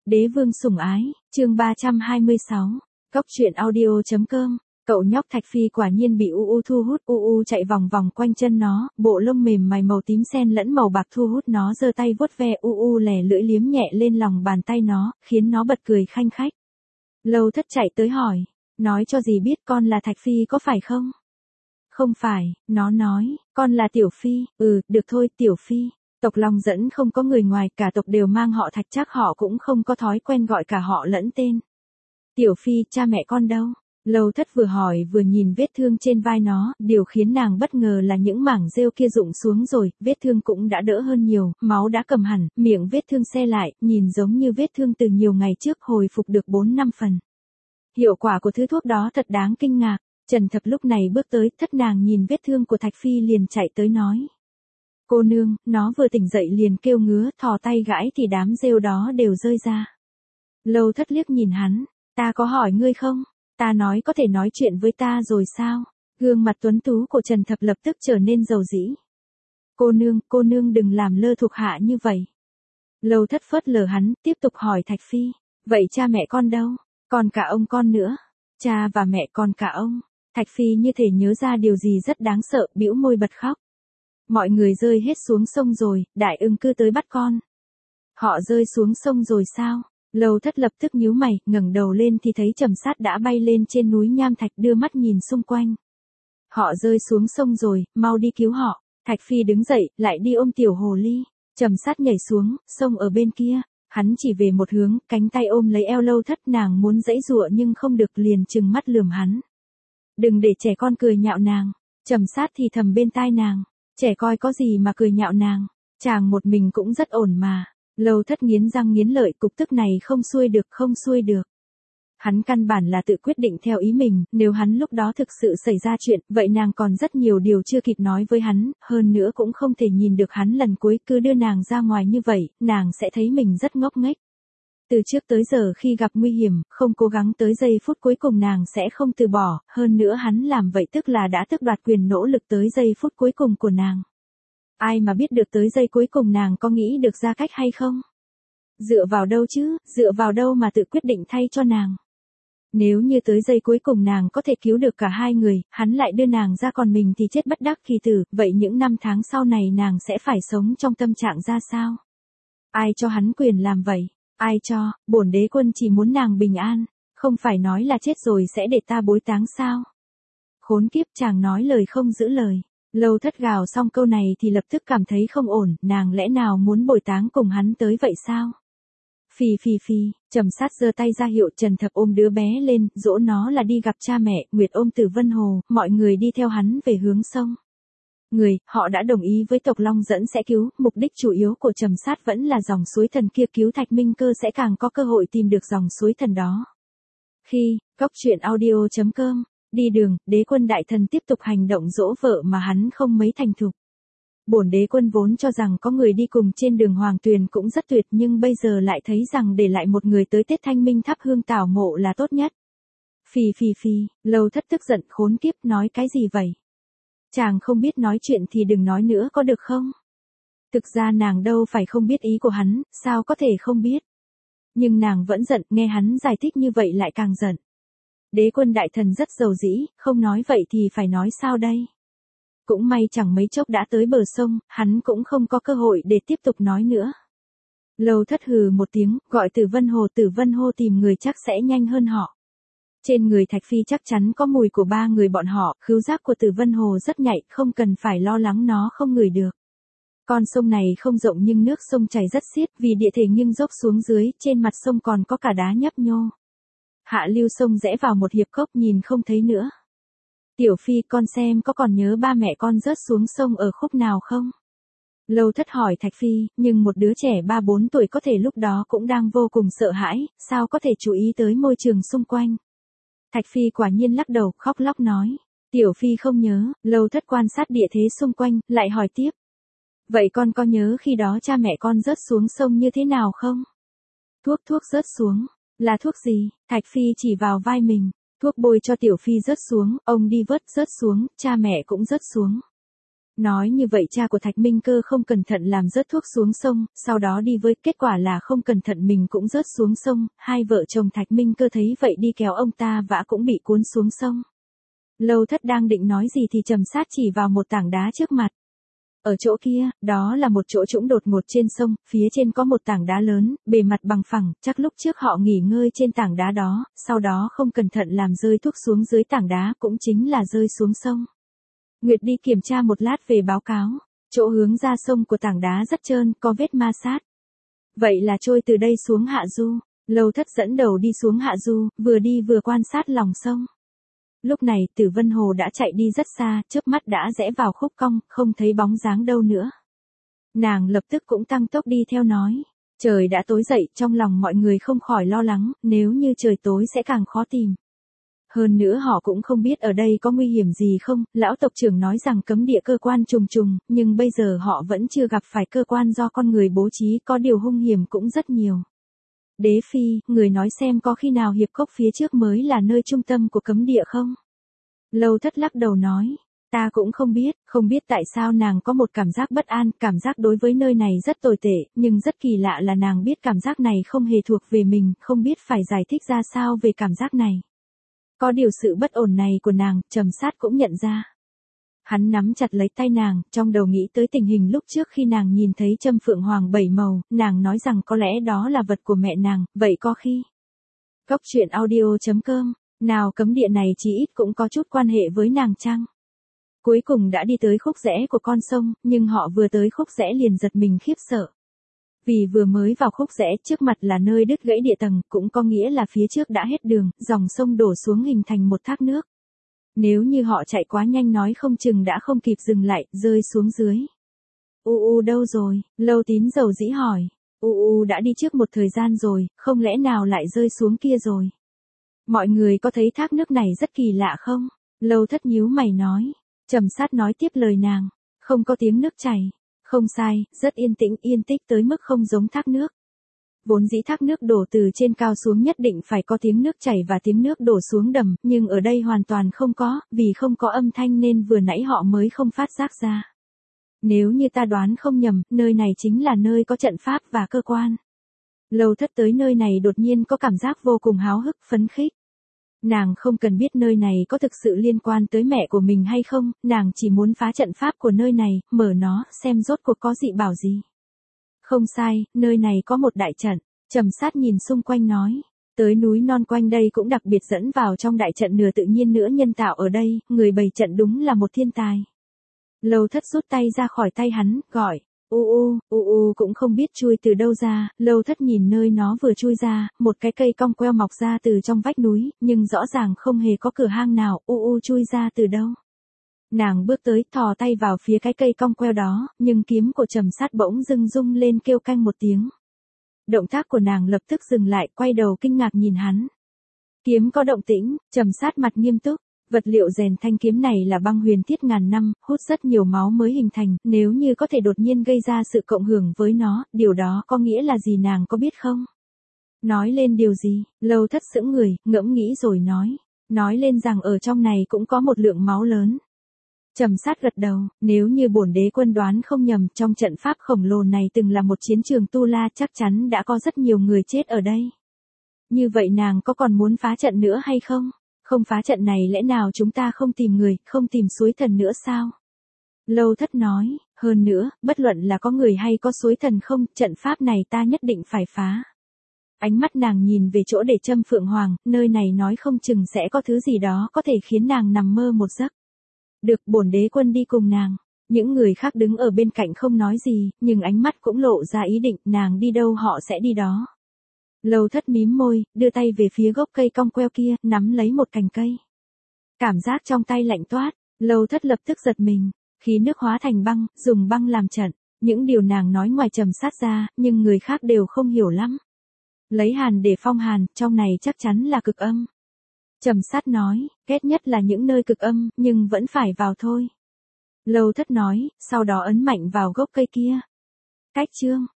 Đế vương sủng ái, chương 326, Cóc truyện audio.com. Cậu nhóc Thạch Phi quả nhiên bị U thu hút, U chạy vòng vòng quanh chân nó, bộ lông mềm mày màu tím xen lẫn màu bạc thu hút nó, giơ tay vuốt ve U lè lưỡi liếm nhẹ lên lòng bàn tay nó, khiến nó bật cười khanh khách. Lâu Thất chạy tới hỏi, nói cho dì biết con là Thạch Phi có phải không? Không phải, nó nói, con là Tiểu Phi, được thôi Tiểu Phi. Tộc Long Dẫn không có người ngoài, cả tộc đều mang họ Thạch, chắc họ cũng không có thói quen gọi cả họ lẫn tên. Tiểu Phi, cha mẹ con đâu? Lâu Thất vừa hỏi vừa nhìn vết thương trên vai nó, điều khiến nàng bất ngờ là những mảng rêu kia rụng xuống rồi, vết thương cũng đã đỡ hơn nhiều, máu đã cầm hẳn, miệng vết thương se lại, nhìn giống như vết thương từ nhiều ngày trước hồi phục được 4-5 phần. Hiệu quả của thứ thuốc đó thật đáng kinh ngạc. Trần Thập lúc này bước tới, Thất nàng nhìn vết thương của Thạch Phi liền chạy tới nói. Cô nương, nó vừa tỉnh dậy liền kêu ngứa, thò tay gãi thì đám rêu đó đều rơi ra. Lâu Thất liếc nhìn hắn, ta có hỏi ngươi không? Ta nói có thể nói chuyện với ta rồi sao? Gương mặt tuấn tú của Trần Thập lập tức trở nên dầu dĩ. Cô nương đừng làm lơ thuộc hạ như vậy. Lâu Thất phớt lờ hắn, tiếp tục hỏi Thạch Phi, vậy cha mẹ con đâu? Còn cả ông con nữa. Cha và mẹ còn cả ông. Thạch Phi như thể nhớ ra điều gì rất đáng sợ, bĩu môi bật khóc. Mọi người rơi hết xuống sông rồi, Đại Ưng cứ tới bắt con. Họ rơi xuống sông rồi sao? Lâu Thất lập tức nhíu mày, ngẩng đầu lên thì thấy Trầm Sát đã bay lên trên núi Nham Thạch, đưa mắt nhìn xung quanh. Họ rơi xuống sông rồi, mau đi cứu họ. Thạch Phi đứng dậy, lại đi ôm tiểu hồ ly. Trầm Sát nhảy xuống, sông ở bên kia. Hắn chỉ về một hướng, cánh tay ôm lấy eo Lâu Thất, nàng muốn giãy giụa nhưng không được, liền trừng mắt lườm hắn. Đừng để trẻ con cười nhạo nàng. Trầm Sát thì thầm bên tai nàng. Trẻ coi có gì mà cười nhạo nàng. Chàng một mình cũng rất ổn mà. Lâu Thất nghiến răng nghiến lợi, cục tức này không xuôi được. Hắn căn bản là tự quyết định theo ý mình, nếu hắn lúc đó thực sự xảy ra chuyện, vậy nàng còn rất nhiều điều chưa kịp nói với hắn, hơn nữa cũng không thể nhìn được hắn lần cuối, cứ đưa nàng ra ngoài như vậy, nàng sẽ thấy mình rất ngốc nghếch. Từ trước tới giờ khi gặp nguy hiểm, không cố gắng tới giây phút cuối cùng nàng sẽ không từ bỏ, hơn nữa hắn làm vậy tức là đã tước đoạt quyền nỗ lực tới giây phút cuối cùng của nàng. Ai mà biết được tới giây cuối cùng nàng có nghĩ được ra cách hay không? Dựa vào đâu chứ, dựa vào đâu mà tự quyết định thay cho nàng? Nếu như tới giây cuối cùng nàng có thể cứu được cả hai người, hắn lại đưa nàng ra còn mình thì chết bất đắc kỳ tử, vậy những năm tháng sau này nàng sẽ phải sống trong tâm trạng ra sao? Ai cho hắn quyền làm vậy? Ai cho, bổn đế quân chỉ muốn nàng bình an, không phải nói là chết rồi sẽ để ta bối táng sao? Khốn kiếp, chàng nói lời không giữ lời. Lâu Thất gào xong câu này thì lập tức cảm thấy không ổn, nàng lẽ nào muốn bồi táng cùng hắn tới vậy sao? Phi, Trầm Sát giơ tay ra hiệu Trần Thập ôm đứa bé lên, dỗ nó là đi gặp cha mẹ, Nguyệt ôm Tử Vân Hồ, mọi người đi theo hắn về hướng sông. Họ đã đồng ý với tộc Long Dẫn sẽ cứu, mục đích chủ yếu của Trầm Sát vẫn là dòng suối thần kia, cứu Thạch Minh Cơ sẽ càng có cơ hội tìm được dòng suối thần đó. Khi, Cóc truyện audio.com, đi đường, đế quân đại thần tiếp tục hành động dỗ vợ mà hắn không mấy thành thục. Bổn đế quân vốn cho rằng có người đi cùng trên đường Hoàng Tuyền cũng rất tuyệt, nhưng bây giờ lại thấy rằng để lại một người tới Tết Thanh Minh thắp hương tảo mộ là tốt nhất. Phi, Lâu Thất tức giận, khốn kiếp, nói cái gì vậy? Chàng không biết nói chuyện thì đừng nói nữa có được không? Thực ra nàng đâu phải không biết ý của hắn, sao có thể không biết? Nhưng nàng vẫn giận, nghe hắn giải thích như vậy lại càng giận. Đế quân đại thần rất dầu dĩ, không nói vậy thì phải nói sao đây? Cũng may chẳng mấy chốc đã tới bờ sông, hắn cũng không có cơ hội để tiếp tục nói nữa. Lâu Thất hừ một tiếng, gọi Tử Vân Hồ tìm người chắc sẽ nhanh hơn họ. Trên người Thạch Phi chắc chắn có mùi của ba người bọn họ, khứu giác của Tử Vân Hồ rất nhạy, không cần phải lo lắng nó không ngửi được. Con sông này không rộng nhưng nước sông chảy rất xiết, vì địa hình nghiêng dốc xuống dưới, trên mặt sông còn có cả đá nhấp nhô. Hạ lưu sông rẽ vào một hiệp cốc, nhìn không thấy nữa. Tiểu Phi, con xem có còn nhớ ba mẹ con rớt xuống sông ở khúc nào không? Lâu Thất hỏi Thạch Phi, nhưng một đứa trẻ 3-4 tuổi có thể lúc đó cũng đang vô cùng sợ hãi, sao có thể chú ý tới môi trường xung quanh? Thạch Phi quả nhiên lắc đầu, khóc lóc nói. Tiểu Phi không nhớ. Lâu Thất quan sát địa thế xung quanh, lại hỏi tiếp. Vậy con có nhớ khi đó cha mẹ con rớt xuống sông như thế nào không? Thuốc rớt xuống. Là thuốc gì? Thạch Phi chỉ vào vai mình. Thuốc bôi cho Tiểu Phi rớt xuống, ông đi vớt rớt xuống, cha mẹ cũng rớt xuống. Nói như vậy cha của Thạch Minh Cơ không cẩn thận làm rớt thuốc xuống sông, sau đó đi với, kết quả là không cẩn thận mình cũng rớt xuống sông, hai vợ chồng Thạch Minh Cơ thấy vậy đi kéo ông ta vã cũng bị cuốn xuống sông. Lâu Thất đang định nói gì thì Trầm Sát chỉ vào một tảng đá trước mặt. Ở chỗ kia, đó là một chỗ trũng đột ngột trên sông, phía trên có một tảng đá lớn, bề mặt bằng phẳng, chắc lúc trước họ nghỉ ngơi trên tảng đá đó, sau đó không cẩn thận làm rơi thuốc xuống dưới tảng đá, cũng chính là rơi xuống sông. Nguyệt đi kiểm tra một lát về báo cáo, chỗ hướng ra sông của tảng đá rất trơn, có vết ma sát. Vậy là trôi từ đây xuống hạ du. Lâu Thất dẫn đầu đi xuống hạ du, vừa đi vừa quan sát lòng sông. Lúc này Tử Vân Hồ đã chạy đi rất xa, chớp mắt đã rẽ vào khúc cong, không thấy bóng dáng đâu nữa. Nàng lập tức cũng tăng tốc đi theo nói. Trời đã tối dậy, trong lòng mọi người không khỏi lo lắng, nếu như trời tối sẽ càng khó tìm. Hơn nữa họ cũng không biết ở đây có nguy hiểm gì không, lão tộc trưởng nói rằng cấm địa cơ quan trùng trùng, nhưng bây giờ họ vẫn chưa gặp phải cơ quan do con người bố trí, có điều hung hiểm cũng rất nhiều. Đế Phi, người nói xem có khi nào hiệp cốc phía trước mới là nơi trung tâm của cấm địa không? Lâu Thất lắc đầu nói, ta cũng không biết tại sao nàng có một cảm giác bất an, cảm giác đối với nơi này rất tồi tệ, nhưng rất kỳ lạ là nàng biết cảm giác này không hề thuộc về mình, không biết phải giải thích ra sao về cảm giác này. Có điều sự bất ổn này của nàng, Trầm Sát cũng nhận ra. Hắn nắm chặt lấy tay nàng, trong đầu nghĩ tới tình hình lúc trước khi nàng nhìn thấy châm phượng hoàng 7 màu, nàng nói rằng có lẽ đó là vật của mẹ nàng, vậy có khi. Cốc truyện audio.com, nào cấm địa này chí ít cũng có chút quan hệ với nàng chăng? Cuối cùng đã đi tới khúc rẽ của con sông, nhưng họ vừa tới khúc rẽ liền giật mình khiếp sợ. Vì vừa mới vào khúc rẽ, trước mặt là nơi đứt gãy địa tầng, cũng có nghĩa là phía trước đã hết đường, dòng sông đổ xuống hình thành một thác nước. Nếu như họ chạy quá nhanh nói không chừng đã không kịp dừng lại, rơi xuống dưới. Đâu rồi? Lâu Tín dầu dĩ hỏi. Đã đi trước một thời gian rồi, không lẽ nào lại rơi xuống kia rồi? Mọi người có thấy thác nước này rất kỳ lạ không? Lâu Thất nhíu mày nói. Trầm Sát nói tiếp lời nàng. Không có tiếng nước chảy. Không sai, rất yên tĩnh, yên tích tới mức không giống thác nước. Vốn dĩ thác nước đổ từ trên cao xuống nhất định phải có tiếng nước chảy và tiếng nước đổ xuống đầm, nhưng ở đây hoàn toàn không có, vì không có âm thanh nên vừa nãy họ mới không phát giác ra. Nếu như ta đoán không nhầm, nơi này chính là nơi có trận pháp và cơ quan. Lâu Thất tới nơi này đột nhiên có cảm giác vô cùng háo hức, phấn khích. Nàng không cần biết nơi này có thực sự liên quan tới mẹ của mình hay không, nàng chỉ muốn phá trận pháp của nơi này, mở nó, xem rốt cuộc có dị bảo gì. Không sai, nơi này có một đại trận. Trầm Sát nhìn xung quanh nói. Tới núi non quanh đây cũng đặc biệt dẫn vào trong đại trận nửa tự nhiên nữa nhân tạo ở đây, người bày trận đúng là một thiên tài. Lâu Thất rút tay ra khỏi tay hắn, gọi. Cũng không biết chui từ đâu ra, Lâu Thất nhìn nơi nó vừa chui ra, một cái cây cong queo mọc ra từ trong vách núi, nhưng rõ ràng không hề có cửa hang nào, chui ra từ đâu. Nàng bước tới, thò tay vào phía cái cây cong queo đó, nhưng kiếm của Trầm Sát bỗng dưng rung lên kêu canh một tiếng. Động tác của nàng lập tức dừng lại, quay đầu kinh ngạc nhìn hắn. Kiếm có động tĩnh, Trầm Sát mặt nghiêm túc. Vật liệu rèn thanh kiếm này là băng huyền thiết ngàn năm, hút rất nhiều máu mới hình thành, nếu như có thể đột nhiên gây ra sự cộng hưởng với nó, điều đó có nghĩa là gì nàng có biết không? Nói lên điều gì? Lâu Thất sững người, ngẫm nghĩ rồi nói. Nói lên rằng ở trong này cũng có một lượng máu lớn. Trầm Sát gật đầu, nếu như bổn đế quân đoán không nhầm, trong trận pháp khổng lồ này từng là một chiến trường tu la, chắc chắn đã có rất nhiều người chết ở đây. Như vậy nàng có còn muốn phá trận nữa hay không? Không phá trận này lẽ nào chúng ta không tìm người, không tìm suối thần nữa sao? Lâu Thất nói, hơn nữa, bất luận là có người hay có suối thần không, trận pháp này ta nhất định phải phá. Ánh mắt nàng nhìn về chỗ để châm phượng hoàng, nơi này nói không chừng sẽ có thứ gì đó có thể khiến nàng nằm mơ một giấc. Được, bổn đế quân đi cùng nàng. Những người khác đứng ở bên cạnh không nói gì, nhưng ánh mắt cũng lộ ra ý định, nàng đi đâu họ sẽ đi đó. Lâu Thất mím môi, đưa tay về phía gốc cây cong queo kia, nắm lấy một cành cây. Cảm giác trong tay lạnh toát, Lâu Thất lập tức giật mình, khí nước hóa thành băng, dùng băng làm trận. Những điều nàng nói ngoài Trầm Sát ra, nhưng người khác đều không hiểu lắm. Lấy hàn để phong hàn, trong này chắc chắn là cực âm. Trầm Sát nói, ghét nhất là những nơi cực âm, nhưng vẫn phải vào thôi. Lâu Thất nói, sau đó ấn mạnh vào gốc cây kia. Cách chương.